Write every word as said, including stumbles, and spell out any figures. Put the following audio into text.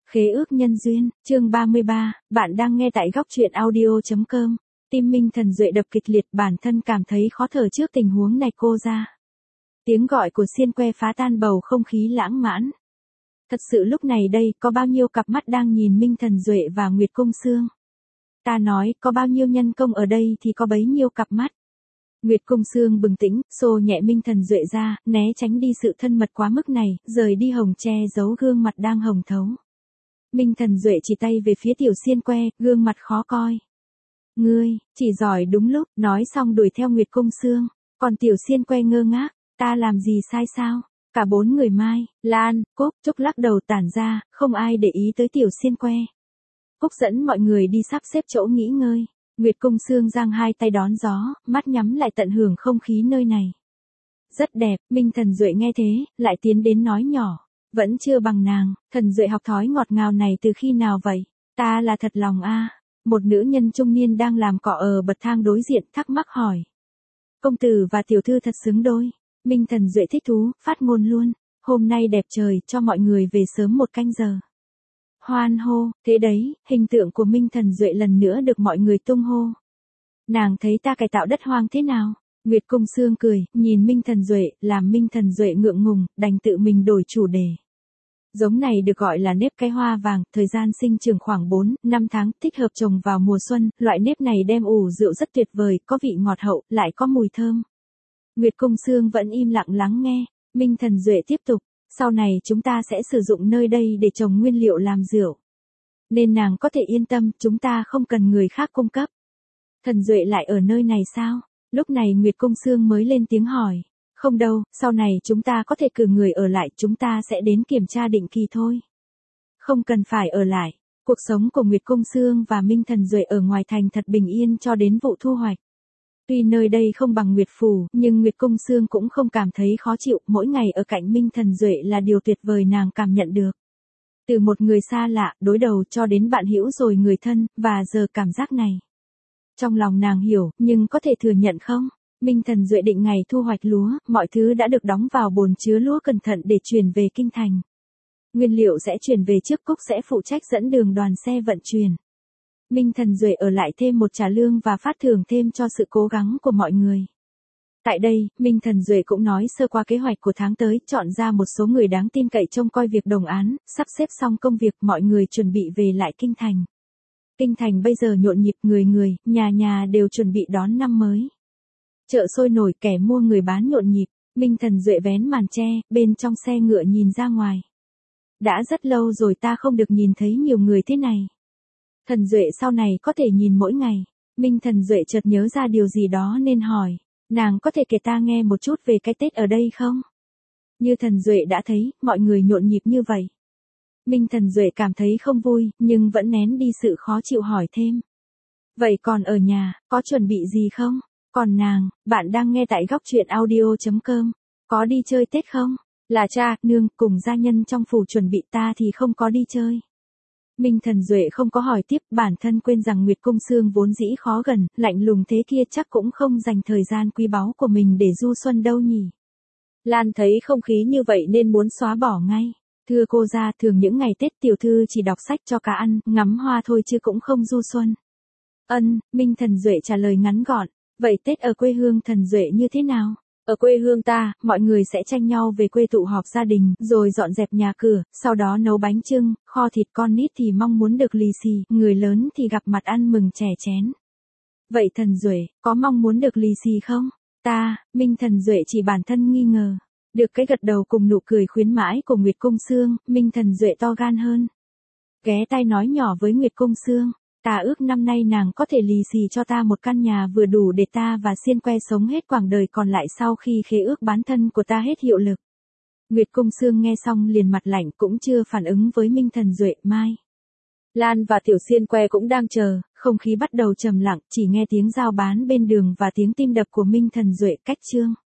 Khế ước nhân duyên, chương ba mươi ba, bạn đang nghe tại góc truyện audio chấm com. Tim Minh Thần Duệ đập kịch liệt, bản thân cảm thấy khó thở trước tình huống này cô ra. Tiếng gọi của xiên que phá tan bầu không khí lãng mạn. Thật sự lúc này đây có bao nhiêu cặp mắt đang nhìn Minh Thần Duệ và Nguyệt Cung Sương. Ta nói có bao nhiêu nhân công ở đây thì có bấy nhiêu cặp mắt. Nguyệt Cung Sương bừng tỉnh, xô nhẹ Minh Thần Duệ ra, né tránh đi sự thân mật quá mức này, rời đi hồng che giấu gương mặt đang hồng thấu. Minh Thần Duệ chỉ tay về phía tiểu xiên que, gương mặt khó coi. Ngươi, chỉ giỏi đúng lúc, nói xong đuổi theo Nguyệt Cung Sương. Còn tiểu xiên que ngơ ngác, ta làm gì sai sao? Cả bốn người Mai, Lan, Cúc, Trúc lắc đầu tản ra, không ai để ý tới tiểu xiên que. Cúc dẫn mọi người đi sắp xếp chỗ nghỉ ngơi. Nguyệt Cung Sương giang hai tay đón gió, mắt nhắm lại tận hưởng không khí nơi này. Rất đẹp, Minh Thần Duệ nghe thế, lại tiến đến nói nhỏ. Vẫn chưa bằng nàng, Thần Duệ học thói ngọt ngào này từ khi nào vậy? Ta là thật lòng a. Một nữ nhân trung niên đang làm cọ ở bậc thang đối diện thắc mắc hỏi. Công tử và tiểu thư thật xứng đôi. Minh Thần Duệ thích thú, phát ngôn luôn. Hôm nay đẹp trời, cho mọi người về sớm một canh giờ. Hoan hô, thế đấy, hình tượng của Minh Thần Duệ lần nữa được mọi người tung hô. Nàng thấy ta cải tạo đất hoang thế nào? Nguyệt Cung Sương cười, nhìn Minh Thần Duệ, làm Minh Thần Duệ ngượng ngùng, đành tự mình đổi chủ đề. Giống này được gọi là nếp cái hoa vàng, thời gian sinh trưởng khoảng bốn, năm tháng, thích hợp trồng vào mùa xuân, loại nếp này đem ủ rượu rất tuyệt vời, có vị ngọt hậu, lại có mùi thơm. Nguyệt Cung Sương vẫn im lặng lắng nghe, Minh Thần Duệ tiếp tục, sau này chúng ta sẽ sử dụng nơi đây để trồng nguyên liệu làm rượu. Nên nàng có thể yên tâm, chúng ta không cần người khác cung cấp. Thần Duệ lại ở nơi này sao? Lúc này Nguyệt Cung Sương mới lên tiếng hỏi. Không đâu, sau này chúng ta có thể cử người ở lại, chúng ta sẽ đến kiểm tra định kỳ thôi. Không cần phải ở lại. Cuộc sống của Nguyệt Cung Sương và Minh Thần Duệ ở ngoài thành thật bình yên cho đến vụ thu hoạch. Tuy nơi đây không bằng Nguyệt Phủ, nhưng Nguyệt Cung Sương cũng không cảm thấy khó chịu, mỗi ngày ở cạnh Minh Thần Duệ là điều tuyệt vời nàng cảm nhận được. Từ một người xa lạ, đối đầu cho đến bạn hữu rồi người thân, và giờ cảm giác này. Trong lòng nàng hiểu, nhưng có thể thừa nhận không? Minh Thần Duệ định ngày thu hoạch lúa, mọi thứ đã được đóng vào bồn chứa lúa cẩn thận để chuyển về kinh thành. Nguyên liệu sẽ chuyển về trước, Cúc sẽ phụ trách dẫn đường đoàn xe vận chuyển. Minh Thần Duệ ở lại thêm một trả lương và phát thưởng thêm cho sự cố gắng của mọi người. Tại đây, Minh Thần Duệ cũng nói sơ qua kế hoạch của tháng tới, chọn ra một số người đáng tin cậy trông coi việc đồng án, sắp xếp xong công việc, mọi người chuẩn bị về lại kinh thành. Kinh thành bây giờ nhộn nhịp, người người, nhà nhà đều chuẩn bị đón năm mới. Chợ sôi nổi, kẻ mua người bán nhộn nhịp, Minh Thần Duệ vén màn che, bên trong xe ngựa nhìn ra ngoài. Đã rất lâu rồi ta không được nhìn thấy nhiều người thế này. Thần Duệ sau này có thể nhìn mỗi ngày. Minh Thần Duệ chợt nhớ ra điều gì đó nên hỏi, nàng có thể kể ta nghe một chút về cái Tết ở đây không? Như Thần Duệ đã thấy, mọi người nhộn nhịp như vậy. Minh Thần Duệ cảm thấy không vui, nhưng vẫn nén đi sự khó chịu hỏi thêm. Vậy còn ở nhà, có chuẩn bị gì không? Còn nàng, bạn đang nghe tại góc truyện audio chấm com, có đi chơi Tết không? Là cha, nương, cùng gia nhân trong phủ chuẩn bị, ta thì không có đi chơi. Minh Thần Duệ không có hỏi tiếp, bản thân quên rằng Nguyệt Cung Sương vốn dĩ khó gần, lạnh lùng thế kia chắc cũng không dành thời gian quý báu của mình để du xuân đâu nhỉ. Lan thấy không khí như vậy nên muốn xóa bỏ ngay. Thưa cô gia, thường những ngày Tết tiểu thư chỉ đọc sách cho cá ăn, ngắm hoa thôi chứ cũng không du xuân. Ân, Minh Thần Duệ trả lời ngắn gọn. Vậy Tết ở quê hương Thần Duệ như thế nào? Ở quê hương ta, mọi người sẽ tranh nhau về quê tụ họp gia đình, rồi dọn dẹp nhà cửa, sau đó nấu bánh chưng, kho thịt, con nít thì mong muốn được lì xì, người lớn thì gặp mặt ăn mừng chè chén. Vậy Thần Duệ, có mong muốn được lì xì không? Ta, Minh Thần Duệ chỉ bản thân nghi ngờ. Được cái gật đầu cùng nụ cười khuyến mãi của Nguyệt Cung Sương, Minh Thần Duệ to gan hơn. Ghé tai nói nhỏ với Nguyệt Cung Sương. Ta ước năm nay nàng có thể lì xì cho ta một căn nhà vừa đủ để ta và xiên que sống hết quãng đời còn lại sau khi khế ước bán thân của ta hết hiệu lực. Nguyệt Cung Sương nghe xong liền mặt lạnh, cũng chưa phản ứng với Minh Thần Duệ. Mai, Lan và tiểu xiên que cũng đang chờ, không khí bắt đầu trầm lặng, chỉ nghe tiếng giao bán bên đường và tiếng tim đập của Minh Thần Duệ cách chương.